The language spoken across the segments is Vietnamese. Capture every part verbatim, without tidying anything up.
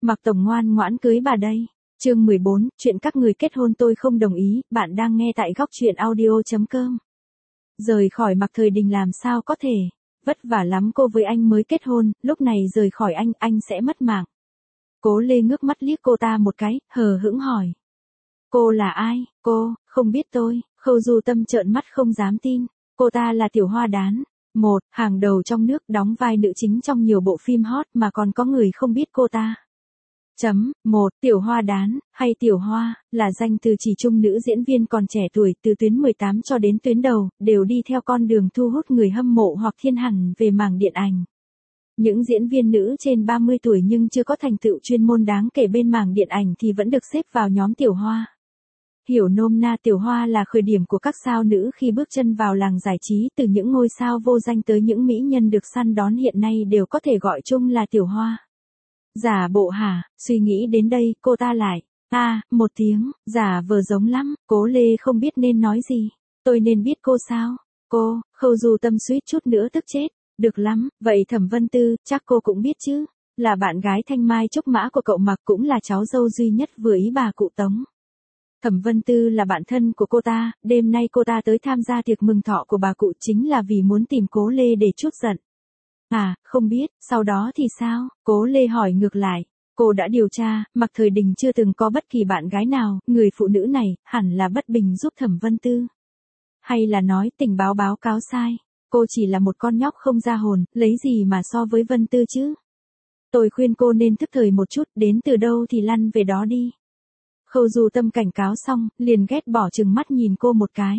Mạc Tổng ngoan ngoãn cưới bà đây. Chương mười bốn, chuyện các người kết hôn tôi không đồng ý, bạn đang nghe tại góc truyện audio chấm com. Rời khỏi Mạc Thời Đình làm sao có thể, vất vả lắm cô với anh mới kết hôn, lúc này rời khỏi anh, anh sẽ mất mạng. Cố Lê ngước mắt liếc cô ta một cái, hờ hững hỏi. Cô là ai? Cô, không biết tôi. Khâu Du Tâm trợn mắt không dám tin. Cô ta là Tiểu Hoa Đán. Một, hàng đầu trong nước, đóng vai nữ chính trong nhiều bộ phim hot mà còn có người không biết cô ta. Chấm, một, Tiểu Hoa Đán, hay Tiểu Hoa, là danh từ chỉ chung nữ diễn viên còn trẻ tuổi từ tuyến mười tám cho đến tuyến đầu, đều đi theo con đường thu hút người hâm mộ hoặc thiên hẳn về mảng điện ảnh. Những diễn viên nữ trên ba mươi tuổi nhưng chưa có thành tựu chuyên môn đáng kể bên mảng điện ảnh thì vẫn được xếp vào nhóm Tiểu Hoa. Hiểu nôm na Tiểu Hoa là khởi điểm của các sao nữ khi bước chân vào làng giải trí, từ những ngôi sao vô danh tới những mỹ nhân được săn đón hiện nay đều có thể gọi chung là Tiểu Hoa. Giả bộ hả? Suy nghĩ đến đây, cô ta lại. a à, một tiếng, giả vờ giống lắm, Cố Lê không biết nên nói gì. Tôi nên biết cô sao? Cô, Khâu Du Tâm suýt chút nữa tức chết. Được lắm, vậy Thẩm Vân Tư, chắc cô cũng biết chứ. Là bạn gái Thanh Mai Trúc Mã của cậu Mạc, cũng là cháu dâu duy nhất vừa ý bà cụ Tống. Thẩm Vân Tư là bạn thân của cô ta, đêm nay cô ta tới tham gia tiệc mừng thọ của bà cụ chính là vì muốn tìm Cố Lê để trút giận. À, không biết, sau đó thì sao? Cố Lê hỏi ngược lại. Cô đã điều tra, Mạc Thời Đình chưa từng có bất kỳ bạn gái nào, người phụ nữ này, hẳn là bất bình giúp Thẩm Vân Tư. Hay là nói tình báo báo cáo sai, cô chỉ là một con nhóc không ra hồn, lấy gì mà so với Vân Tư chứ? Tôi khuyên cô nên thức thời một chút, đến từ đâu thì lăn về đó đi. Khâu Du Tâm cảnh cáo xong, liền ghét bỏ chừng mắt nhìn cô một cái.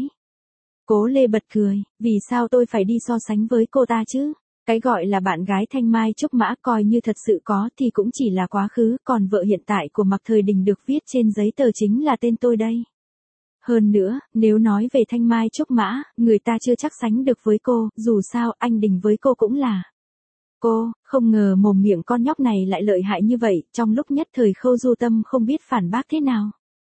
Cố Lê bật cười, vì sao tôi phải đi so sánh với cô ta chứ? Cái gọi là bạn gái Thanh Mai Trúc Mã coi như thật sự có thì cũng chỉ là quá khứ, còn vợ hiện tại của Mạc Thời Đình được viết trên giấy tờ chính là tên tôi đây. Hơn nữa, nếu nói về Thanh Mai Trúc Mã, người ta chưa chắc sánh được với cô, dù sao anh Đình với cô cũng là. Cô, không ngờ mồm miệng con nhóc này lại lợi hại như vậy, trong lúc nhất thời Khâu Du Tâm không biết phản bác thế nào.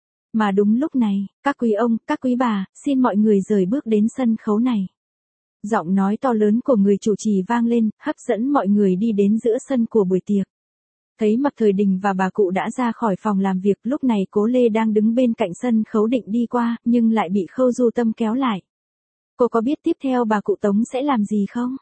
Mà đúng lúc này, các quý ông, các quý bà, xin mọi người rời bước đến sân khấu này. Giọng nói to lớn của người chủ trì vang lên, hấp dẫn mọi người đi đến giữa sân của buổi tiệc. Thấy Mạc Thời Đình và bà cụ đã ra khỏi phòng làm việc, lúc này Cố Lê đang đứng bên cạnh sân khấu định đi qua, nhưng lại bị Khâu Du Tâm kéo lại. Cô có biết tiếp theo bà cụ Tống sẽ làm gì không?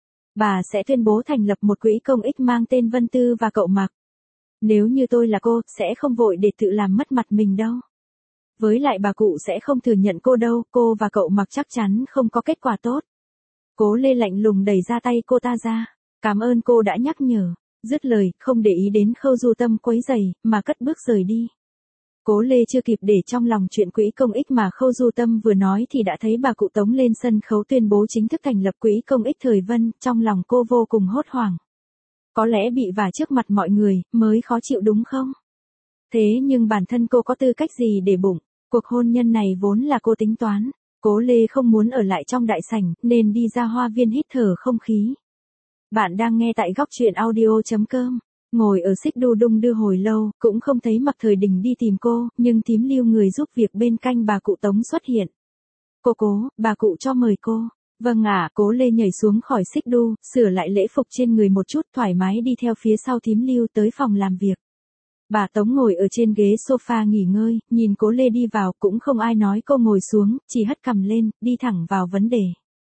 Bà sẽ tuyên bố thành lập một quỹ công ích mang tên Vân Tư và cậu Mạc. Nếu như tôi là cô, sẽ không vội để tự làm mất mặt mình đâu. Với lại bà cụ sẽ không thừa nhận cô đâu, cô và cậu Mạc chắc chắn không có kết quả tốt. Cố Lê lạnh lùng đẩy ra tay cô ta ra. Cảm ơn cô đã nhắc nhở. Dứt lời, không để ý đến Khâu Du Tâm quấy rầy, mà cất bước rời đi. Cố Lê chưa kịp để trong lòng chuyện quỹ công ích mà Khâu Du Tâm vừa nói thì đã thấy bà cụ Tống lên sân khấu tuyên bố chính thức thành lập quỹ công ích Thời Vân, trong lòng cô vô cùng hốt hoảng. Có lẽ bị vả trước mặt mọi người, mới khó chịu đúng không? Thế nhưng bản thân cô có tư cách gì để bụng, cuộc hôn nhân này vốn là cô tính toán. Cố Lê không muốn ở lại trong đại sảnh, nên đi ra hoa viên hít thở không khí. Bạn đang nghe tại góc truyện audio chấm com. Ngồi ở xích đu đung đưa hồi lâu, cũng không thấy Mạc Thời Đình đi tìm cô, nhưng thím Lưu người giúp việc bên cạnh bà cụ Tống xuất hiện. Cô Cố, bà cụ cho mời cô. Vâng ạ, Cố Lê nhảy xuống khỏi xích đu, sửa lại lễ phục trên người một chút, thoải mái đi theo phía sau thím Lưu tới phòng làm việc. Bà Tống ngồi ở trên ghế sofa nghỉ ngơi, nhìn Cố Lê đi vào, cũng không ai nói cô ngồi xuống, chỉ hất cằm lên, đi thẳng vào vấn đề.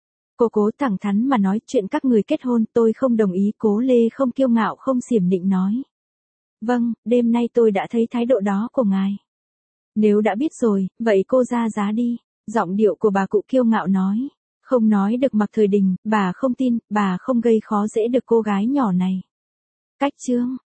Cô Cố thẳng thắn mà nói, chuyện các người kết hôn, tôi không đồng ý. Cố Lê không kiêu ngạo không xiểm nịnh nói. Vâng, đêm nay tôi đã thấy thái độ đó của ngài. Nếu đã biết rồi, vậy cô ra giá đi. Giọng điệu của bà cụ kiêu ngạo nói. Không nói được Mạc Thời Đình, bà không tin, bà không gây khó dễ được cô gái nhỏ này. Cách chương,